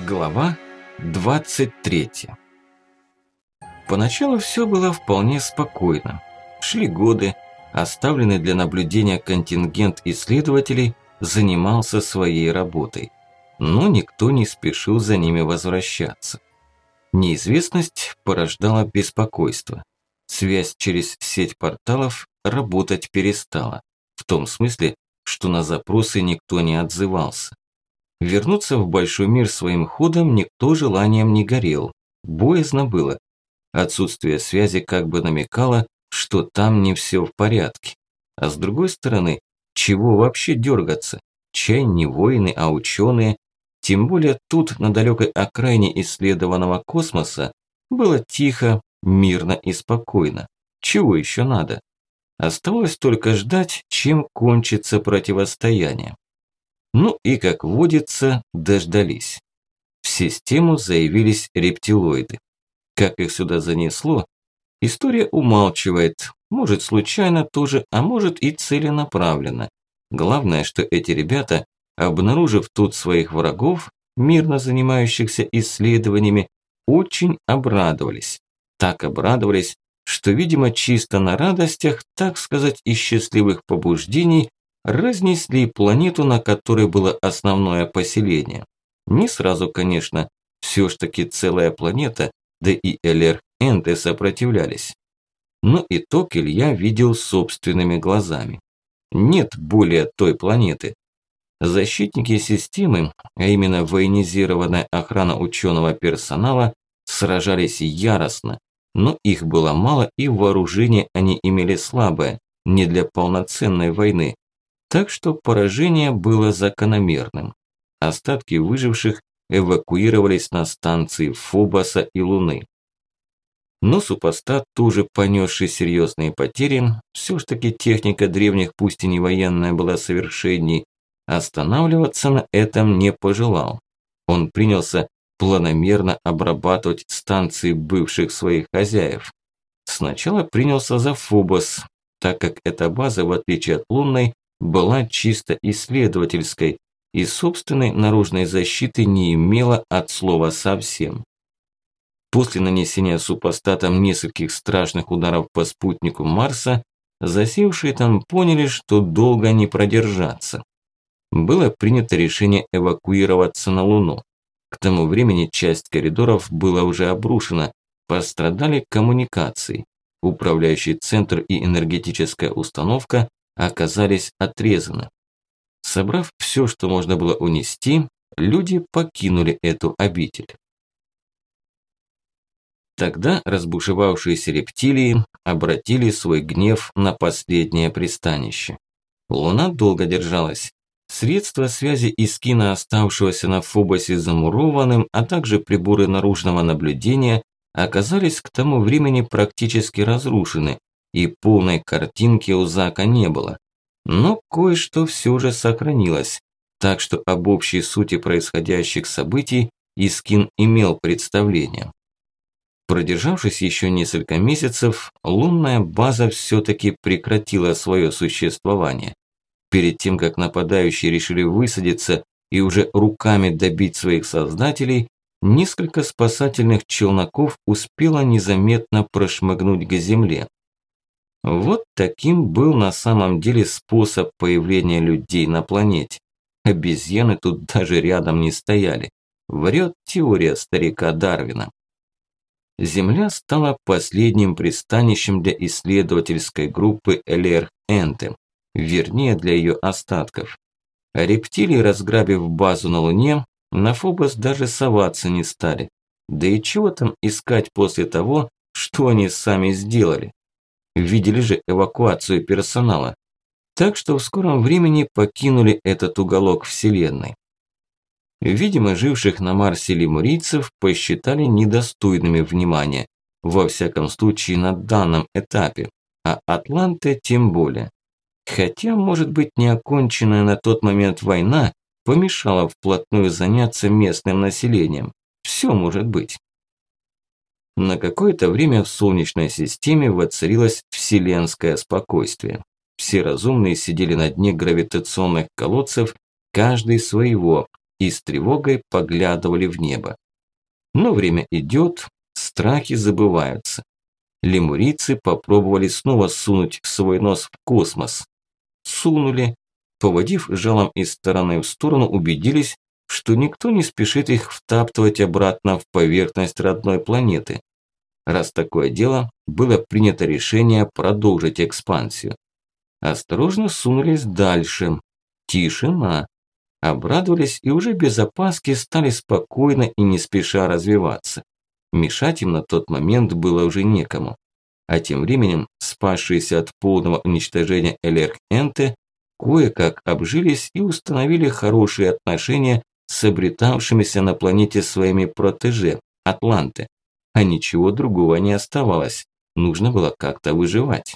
Глава 23. Поначалу все было вполне спокойно. Шли годы, оставленный для наблюдения контингент исследователей занимался своей работой. Но никто не спешил за ними возвращаться. Неизвестность порождала беспокойство. Связь через сеть порталов работать перестала. В том смысле, что на запросы никто не отзывался. Вернуться в большой мир своим ходом никто желанием не горел. Боязно было. Отсутствие связи как бы намекало, что там не все в порядке. А с другой стороны, чего вообще дергаться? Чай не воины, а ученые. Тем более тут, на далекой окраине исследованного космоса, было тихо, мирно и спокойно. Чего еще надо? Оставалось только ждать, чем кончится противостояние. Ну и, как водится, дождались. В систему заявились рептилоиды. Как их сюда занесло, история умалчивает. Может, случайно тоже, а может и целенаправленно. Главное, что эти ребята, обнаружив тут своих врагов, мирно занимающихся исследованиями, очень обрадовались. Так обрадовались, что, видимо, чисто на радостях, так сказать, из счастливых побуждений, разнесли планету, на которой было основное поселение. Не сразу, конечно, все ж таки целая планета, да и Элер-Энты сопротивлялись. Но итог Илья видел собственными глазами. Нет более той планеты. Защитники системы, а именно военизированная охрана ученого персонала, сражались яростно, но их было мало и вооружение они имели слабое, не для полноценной войны. Так что поражение было закономерным. Остатки выживших эвакуировались на станции Фобоса и Луны. Но супостат, тоже понесший серьезные потери, все ж таки техника древних, пусть и не военная, была совершенней, останавливаться на этом не пожелал. Он принялся планомерно обрабатывать станции бывших своих хозяев. Сначала принялся за Фобос, так как эта база, в отличие от лунной, была чисто исследовательской и собственной наружной защиты не имела от слова совсем. После нанесения супостатом нескольких страшных ударов по спутнику Марса, засевшие там поняли, что долго не продержаться. Было принято решение эвакуироваться на Луну. К тому времени часть коридоров была уже обрушена, пострадали коммуникации. Управляющий центр и энергетическая установка оказались отрезаны. Собрав все, что можно было унести, люди покинули эту обитель. Тогда разбушевавшиеся рептилии обратили свой гнев на последнее пристанище. Луна долго держалась. Средства связи Искина, оставшегося на Фобосе замурованным, а также приборы наружного наблюдения оказались к тому времени практически разрушены, и полной картинки у Зака не было. Но кое-что все же сохранилось, так что об общей сути происходящих событий Искин имел представление. Продержавшись еще несколько месяцев, лунная база все-таки прекратила свое существование. Перед тем, как нападающие решили высадиться и уже руками добить своих создателей, несколько спасательных челноков успело незаметно прошмыгнуть к земле. Вот таким был на самом деле способ появления людей на планете. Обезьяны тут даже рядом не стояли. Врет теория старика Дарвина. Земля стала последним пристанищем для исследовательской группы Элер-Энты, вернее для ее остатков. А рептилии, разграбив базу на Луне, на Фобос даже соваться не стали. Да и чего там искать после того, что они сами сделали? Видели же эвакуацию персонала. Так что в скором времени покинули этот уголок Вселенной. Видимо, живших на Марсе лемурийцев посчитали недостойными внимания, во всяком случае на данном этапе, а атланты тем более. Хотя, может быть, неоконченная на тот момент война помешала вплотную заняться местным населением. Все может быть. На какое-то время в Солнечной системе воцарилось вселенское спокойствие. Все разумные сидели на дне гравитационных колодцев, каждый своего, и с тревогой поглядывали в небо. Но время идет, страхи забываются. Лемурийцы попробовали снова сунуть свой нос в космос. Сунули, поводив жалом из стороны в сторону, убедились, что никто не спешит их втаптывать обратно в поверхность родной планеты. Раз такое дело, было принято решение продолжить экспансию. Осторожно сунулись дальше. Тишина. Обрадовались и уже без опаски стали спокойно и не спеша развиваться. Мешать им на тот момент было уже некому. А тем временем спасшиеся от полного уничтожения Элерк-Энте кое-как обжились и установили хорошие отношения с обретавшимися на планете своими протеже, атланты. А ничего другого не оставалось. Нужно было как-то выживать.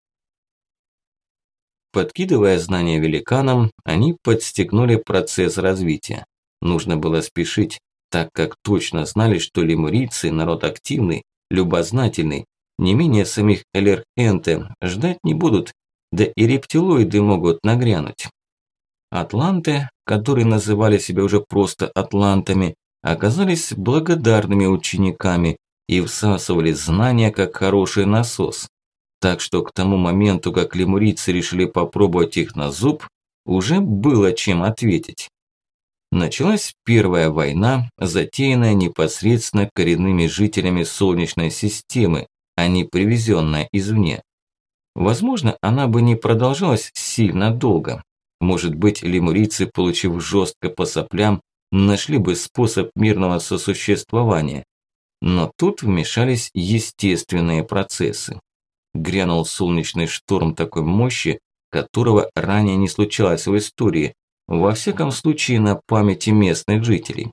Подкидывая знания великанам, они подстегнули процесс развития. Нужно было спешить, так как точно знали, что лемурийцы – народ активный, любознательный, не менее самих Элерк-Энте ждать не будут, да и рептилоиды могут нагрянуть. Атланты, которые называли себя уже просто атлантами, оказались благодарными учениками и всасывали знания как хороший насос. Так что к тому моменту, как лемурийцы решили попробовать их на зуб, уже было чем ответить. Началась первая война, затеянная непосредственно коренными жителями Солнечной системы, а не привезенная извне. Возможно, она бы не продолжалась сильно долго. Может быть, лемурийцы, получив жестко по соплям, нашли бы способ мирного сосуществования. Но тут вмешались естественные процессы. Грянул солнечный шторм такой мощи, которого ранее не случалось в истории, во всяком случае на памяти местных жителей.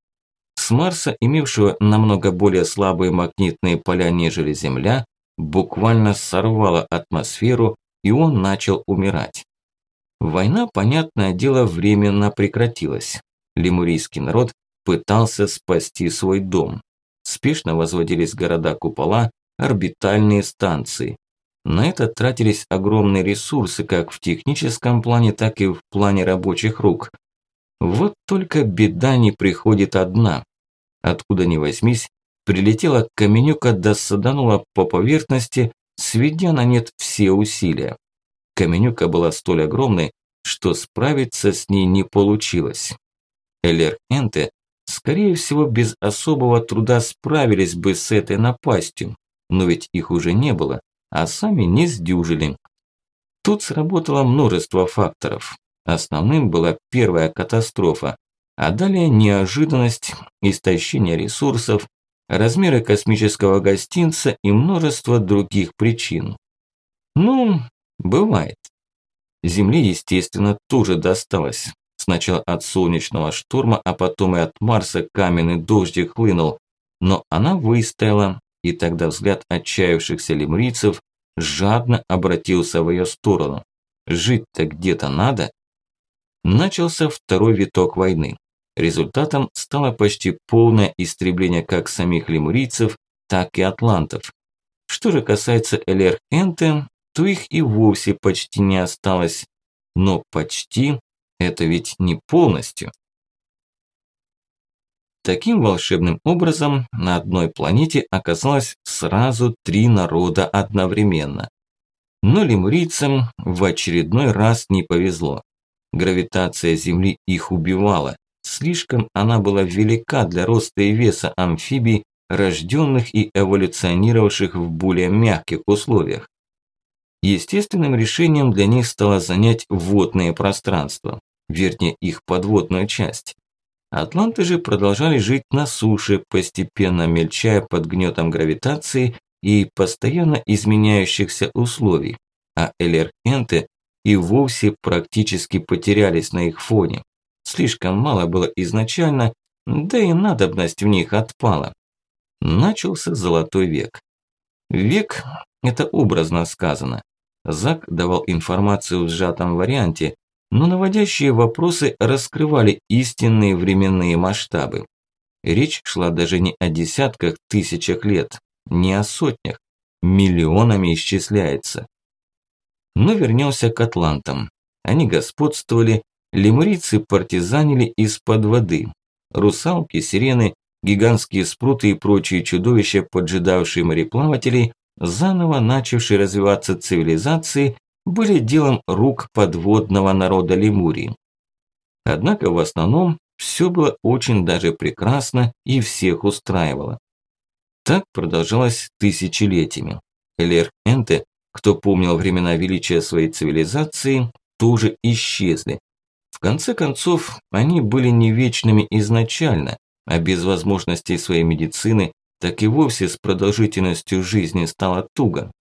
С Марса, имевшего намного более слабые магнитные поля, нежели Земля, буквально сорвало атмосферу, и он начал умирать. Война, понятное дело, временно прекратилась. Лемурийский народ пытался спасти свой дом. Спешно возводились города-купола, орбитальные станции. На это тратились огромные ресурсы как в техническом плане, так и в плане рабочих рук. Вот только беда не приходит одна. Откуда ни возьмись, прилетела каменюка да саданула по поверхности, сведя на нет все усилия. Каменюка была столь огромной, что справиться с ней не получилось. Элерк-Энте, скорее всего, без особого труда справились бы с этой напастью, но ведь их уже не было, а сами не сдюжили. Тут сработало множество факторов. Основным была первая катастрофа, а далее неожиданность, истощение ресурсов, размеры космического гостинца и множество других причин. Ну, бывает. Земле, естественно, тоже досталось. Сначала от солнечного шторма, а потом и от Марса каменный дождик хлынул. Но она выстояла, и тогда взгляд отчаявшихся лемурийцев жадно обратился в ее сторону. Жить-то где-то надо. Начался второй виток войны. Результатом стало почти полное истребление как самих лемурийцев, так и атлантов. Что же касается Элерк-Энте, то их и вовсе почти не осталось. Но почти – это ведь не полностью. Таким волшебным образом на одной планете оказалось сразу 3 народа одновременно. Но лемурийцам в очередной раз не повезло. Гравитация Земли их убивала. Слишком она была велика для роста и веса амфибий, рожденных и эволюционировавших в более мягких условиях. Естественным решением для них стало занять водные пространства, вернее их подводную часть. Атланты же продолжали жить на суше, постепенно мельчая под гнетом гравитации и постоянно изменяющихся условий, а Элерк-Энте и вовсе практически потерялись на их фоне. Слишком мало было изначально, да и надобность в них отпала. Начался Золотой век. Век – это образно сказано. Зак давал информацию в сжатом варианте, но наводящие вопросы раскрывали истинные временные масштабы. Речь шла даже не о десятках тысячах лет, не о сотнях, миллионами исчисляется. Но вернемся к атлантам. Они господствовали, лемурийцы партизанили из-под воды. Русалки, сирены, гигантские спруты и прочие чудовища, поджидавшие мореплавателей, заново начавшие развиваться цивилизации, были делом рук подводного народа Лемурии. Однако в основном все было очень даже прекрасно и всех устраивало. Так продолжалось тысячелетиями. Элер-Энте, кто помнил времена величия своей цивилизации, тоже исчезли. В конце концов, они были не вечными изначально, а без возможностей своей медицины, так и вовсе с продолжительностью жизни стало туго.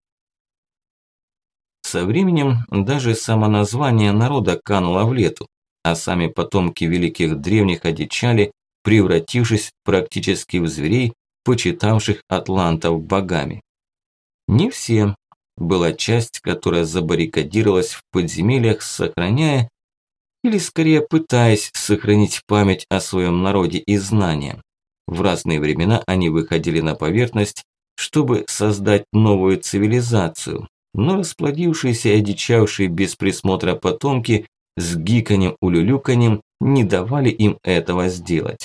Со временем даже само название народа кануло в лету, а сами потомки великих древних одичали, превратившись практически в зверей, почитавших атлантов богами. Не все. Была часть, которая забаррикадировалась в подземельях, сохраняя, или скорее пытаясь сохранить память о своем народе и знания. В разные времена они выходили на поверхность, чтобы создать новую цивилизацию, но расплодившиеся и одичавшие без присмотра потомки с гиканьем-улюлюканьем не давали им этого сделать.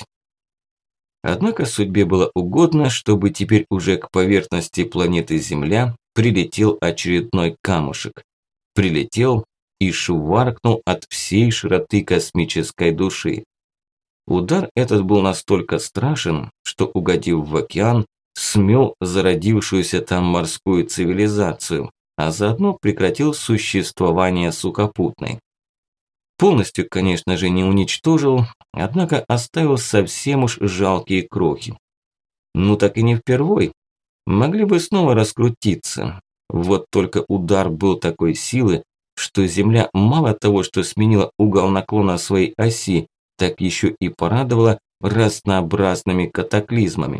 Однако судьбе было угодно, чтобы теперь уже к поверхности планеты Земля прилетел очередной камушек. Прилетел и шваркнул от всей широты космической души. Удар этот был настолько страшен, что, угодив в океан, смел зародившуюся там морскую цивилизацию, а заодно прекратил существование сухопутной. Полностью, конечно же, не уничтожил, однако оставил совсем уж жалкие крохи. Ну так и не впервой. Могли бы снова раскрутиться. Вот только удар был такой силы, что Земля мало того, что сменила угол наклона своей оси, так еще и порадовала разнообразными катаклизмами.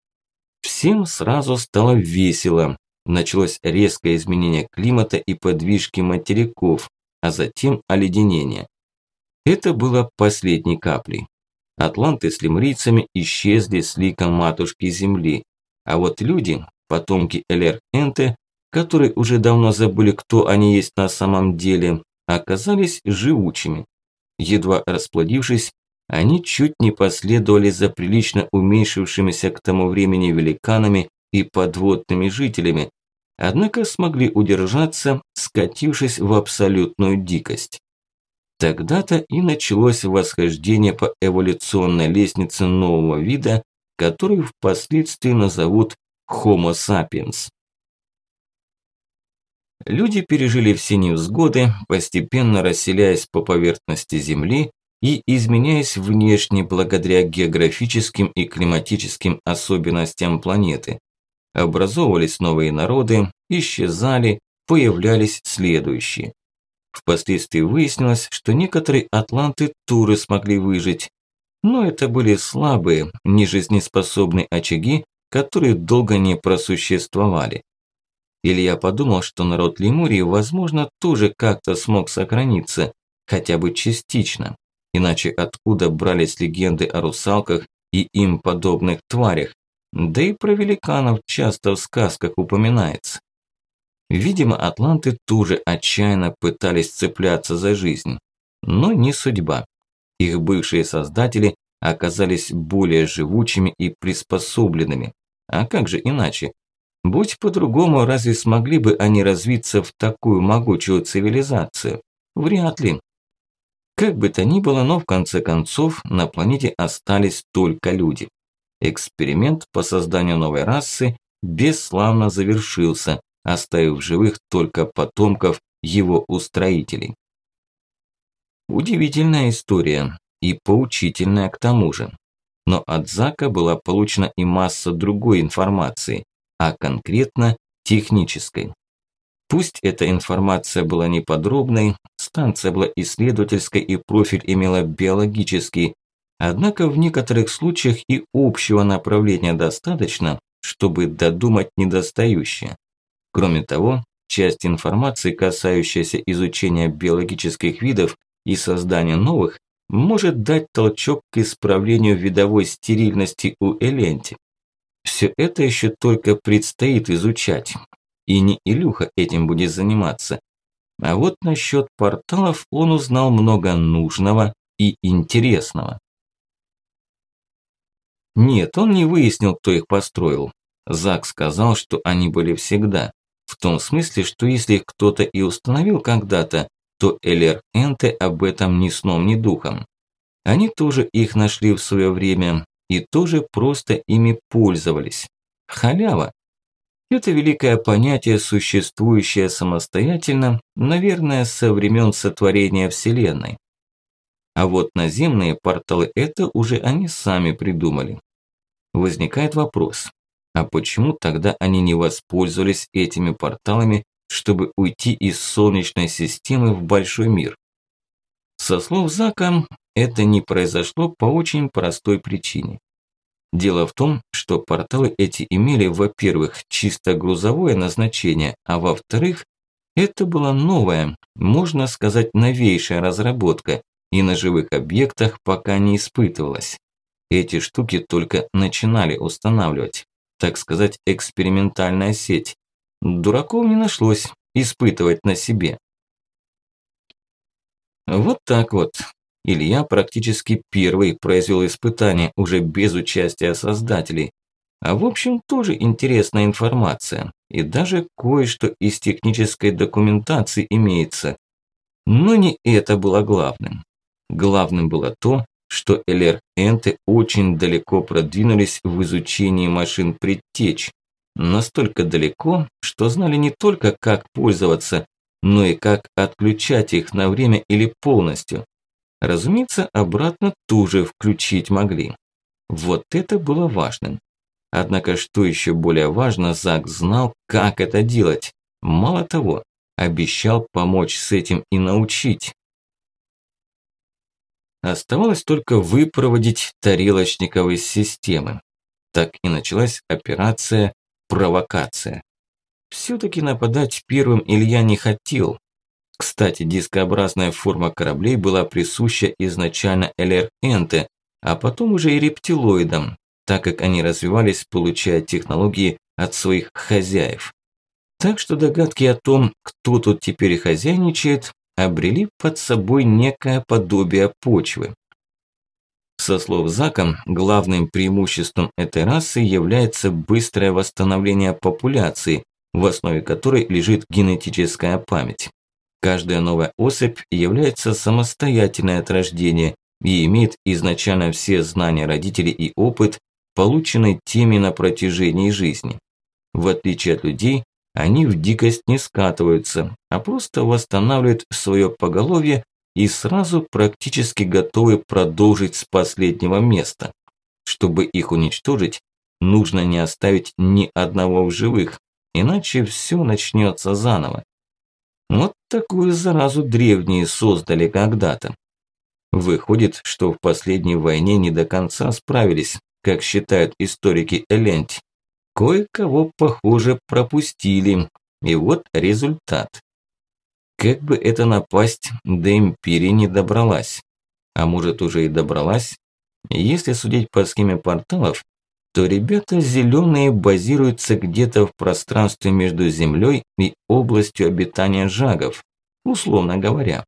Всем сразу стало весело. Началось резкое изменение климата и подвижки материков, а затем оледенение. Это было последней каплей. Атланты с лемурийцами исчезли с ликом матушки Земли, а вот люди, потомки Элер-Энте, которые уже давно забыли, кто они есть на самом деле, оказались живучими. Едва расплодившись, они чуть не последовали за прилично уменьшившимися к тому времени великанами и подводными жителями, однако смогли удержаться, скатившись в абсолютную дикость. Тогда-то и началось восхождение по эволюционной лестнице нового вида, который впоследствии назовут Homo sapiens. Люди пережили все невзгоды, постепенно расселяясь по поверхности Земли и изменяясь внешне благодаря географическим и климатическим особенностям планеты. Образовывались новые народы, исчезали, появлялись следующие. Впоследствии выяснилось, что некоторые атланты-туры смогли выжить, но это были слабые, нежизнеспособные очаги, которые долго не просуществовали. Илья подумал, что народ Лемурии, возможно, тоже как-то смог сохраниться, хотя бы частично. Иначе откуда брались легенды о русалках и им подобных тварях? Да и про великанов часто в сказках упоминается. Видимо, атланты тоже отчаянно пытались цепляться за жизнь. Но не судьба. Их бывшие создатели оказались более живучими и приспособленными. А как же иначе? Будь по-другому, разве смогли бы они развиться в такую могучую цивилизацию? Вряд ли. Как бы то ни было, но в конце концов на планете остались только люди. Эксперимент по созданию новой расы бесславно завершился, оставив в живых только потомков его устроителей. Удивительная история и поучительная к тому же. Но от Зака была получена и масса другой информации, а конкретно технической. Пусть эта информация была неподробной, станция была исследовательской и профиль имела биологический, однако в некоторых случаях и общего направления достаточно, чтобы додумать недостающее. Кроме того, часть информации, касающаяся изучения биологических видов и создания новых, может дать толчок к исправлению видовой стерильности у Эленти. Все это еще только предстоит изучать. И не Илюха этим будет заниматься. А вот насчет порталов он узнал много нужного и интересного. Нет, он не выяснил, кто их построил. Зак сказал, что они были всегда. В том смысле, что если их кто-то и установил когда-то, то Элер-Энте об этом ни сном, ни духом. Они тоже их нашли в свое время и тоже просто ими пользовались. Халява. Это великое понятие, существующее самостоятельно, наверное, со времен сотворения Вселенной. А вот наземные порталы – это уже они сами придумали. Возникает вопрос, а почему тогда они не воспользовались этими порталами, чтобы уйти из Солнечной системы в большой мир? Со слов Зака, это не произошло по очень простой причине. Дело в том, что порталы эти имели, во-первых, чисто грузовое назначение, а во-вторых, это была новая, можно сказать, новейшая разработка и на живых объектах пока не испытывалась. Эти штуки только начинали устанавливать, так сказать, экспериментальная сеть. Дураков не нашлось испытывать на себе. Вот так вот. Илья практически первый произвел испытание уже без участия создателей. А в общем, тоже интересная информация. И даже кое-что из технической документации имеется. Но не это было главным. Главным было то, что Элер-Энте очень далеко продвинулись в изучении машин предтеч. Настолько далеко, что знали не только как пользоваться, но и как отключать их на время или полностью. Разумеется, обратно тоже включить могли. Вот это было важным. Однако, что еще более важно, Зак знал, как это делать. Мало того, обещал помочь с этим и научить. Оставалось только выпроводить тарелочников из системы. Так и началась операция «Провокация». Все-таки нападать первым Илья не хотел. Кстати, дискообразная форма кораблей была присуща изначально Элер-Энте, а потом уже и рептилоидам, так как они развивались, получая технологии от своих хозяев. Так что догадки о том, кто тут теперь хозяйничает, обрели под собой некое подобие почвы. Со слов Зака, главным преимуществом этой расы является быстрое восстановление популяции, в основе которой лежит генетическая память. Каждая новая особь является самостоятельной от рождения и имеет изначально все знания родителей и опыт, полученный теми на протяжении жизни. В отличие от людей, они в дикость не скатываются, а просто восстанавливают свое поголовье и сразу практически готовы продолжить с последнего места. Чтобы их уничтожить, нужно не оставить ни одного в живых, иначе все начнется заново. Вот такую заразу древние создали когда-то. Выходит, что в последней войне не до конца справились, как считают историки Эленти. Кое-кого, похоже, пропустили. И вот результат. Как бы эта напасть до Империи не добралась. А может, уже и добралась? Если судить по схеме порталов, то ребята зеленые базируются где-то в пространстве между Землей и областью обитания жагов, условно говоря.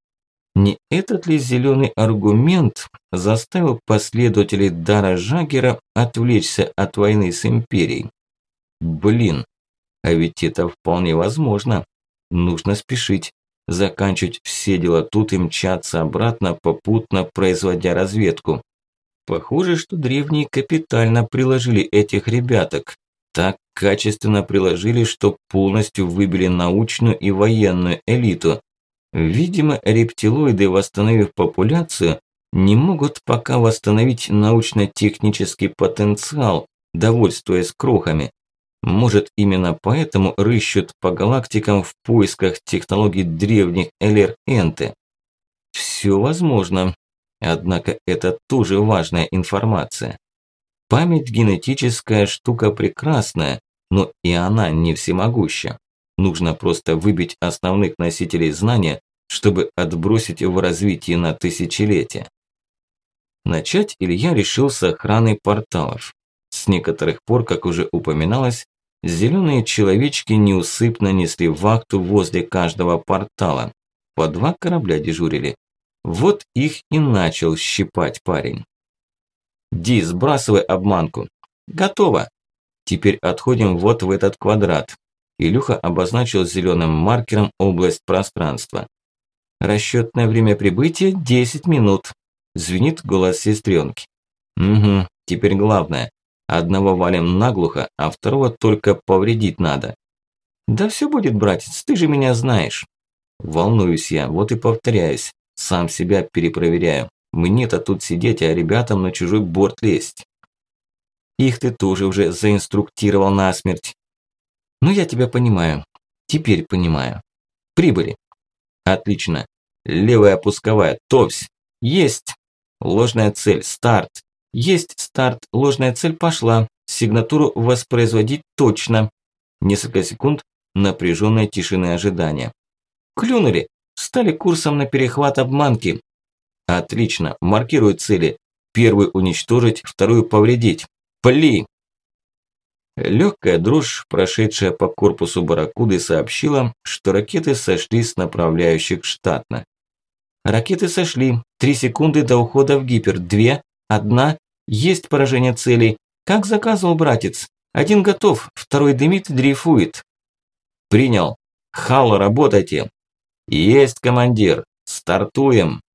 Не этот ли зеленый аргумент заставил последователей Дара Жагера отвлечься от войны с Империей? Блин, а ведь это вполне возможно. Нужно спешить, заканчивать все дела тут и мчаться обратно, попутно производя разведку. Похоже, что древние капитально приложили этих ребяток. Так качественно приложили, что полностью выбили научную и военную элиту. Видимо, рептилоиды, восстановив популяцию, не могут пока восстановить научно-технический потенциал, довольствуясь крохами. Может, именно поэтому рыщут по галактикам в поисках технологий древних Элер-Энте. Все возможно. Однако это тоже важная информация. Память генетическая штука прекрасная, но и она не всемогуща. Нужно просто выбить основных носителей знания, чтобы отбросить в развитии на тысячелетия. Начать Илья решил с охраны порталов. С некоторых пор, как уже упоминалось, Зеленые человечки неусыпно несли вахту возле каждого портала. По 2 корабля дежурили. Вот их и начал щипать парень. «Ди, сбрасывай обманку». «Готово». «Теперь отходим вот в этот квадрат». Илюха обозначил зеленым маркером область пространства. «Расчетное время прибытия 10 минут», – звенит голос сестренки. «Угу, теперь главное. Одного валим наглухо, а второго только повредить надо». «Да все будет, братец, ты же меня знаешь». Волнуюсь я, вот и повторяюсь. Сам себя перепроверяю. Мне-то тут сидеть, а ребятам на чужой борт лезть. Их ты тоже уже заинструктировал насмерть. Ну, я тебя понимаю. Теперь понимаю. Прибыли. Отлично. Левая пусковая. Товсь. Есть. Ложная цель. Старт. Есть старт. Ложная цель пошла. Сигнатуру воспроизводить точно. Несколько секунд напряженной тишины ожидания. Клюнули. Стали курсом на перехват обманки. Отлично. Маркирую цели. Первую уничтожить, вторую повредить. Пли! Легкая дрожь, прошедшая по корпусу барракуды, сообщила, что ракеты сошли с направляющих штатно. Ракеты сошли. 3 секунды до ухода в гипер. 2, 1. Есть поражение целей. Как заказывал братец. Один готов, второй дымит и дрейфует. Принял. Халло, работайте. Есть, командир. Стартуем.